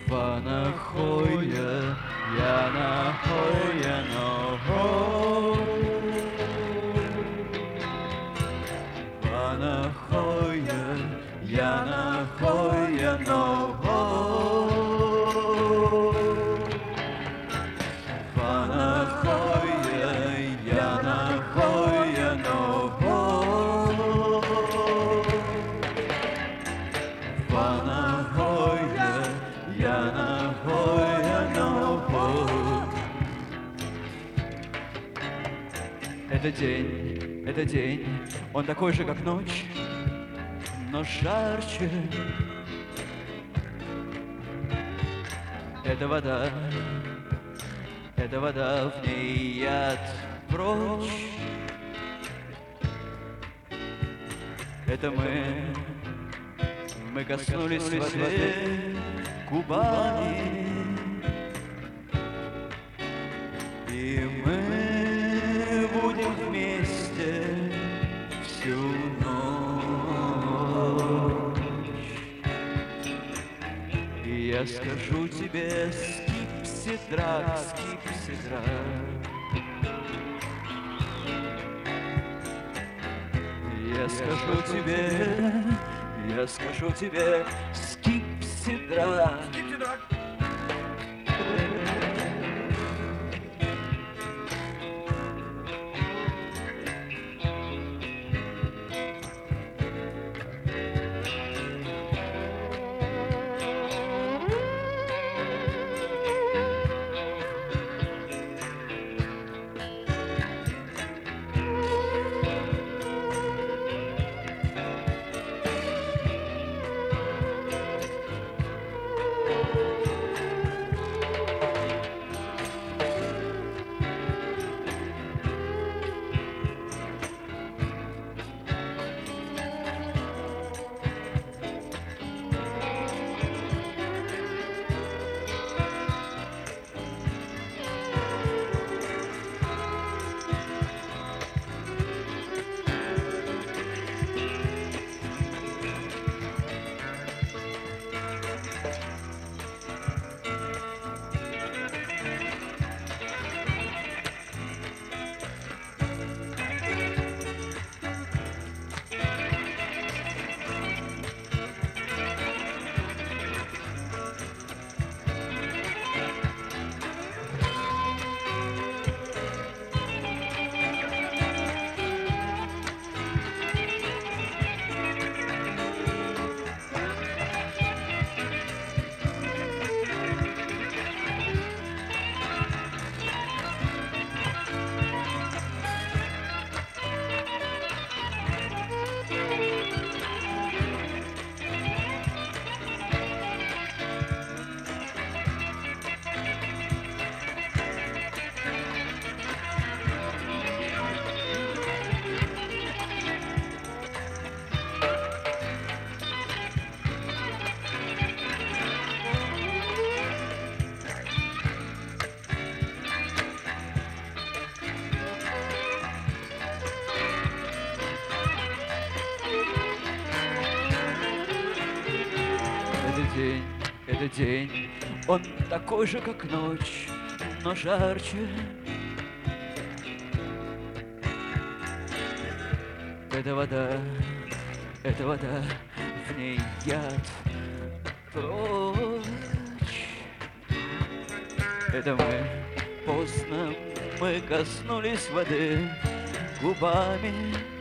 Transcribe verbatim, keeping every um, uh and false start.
Ванахоя, Янахоя, но Ванахоя, Янахоя, но Ванахоя, Янахоя, но Ванахоя, Янахоя, но Это день, это день, он такой же, как ночь, но жарче. Это вода, это вода, в ней яд прочь. Это мы, мы коснулись воды губами, и мы будем вместе всю ночь. И я скажу тебе, скипсидрак, скипсидрак. Я скажу тебе, я скажу тебе, скипсидрак. Скипсидрак. День, это день, он такой же, как ночь, но жарче. Это вода, это вода, в ней яд прочь. Это мы, поздно мы коснулись воды губами.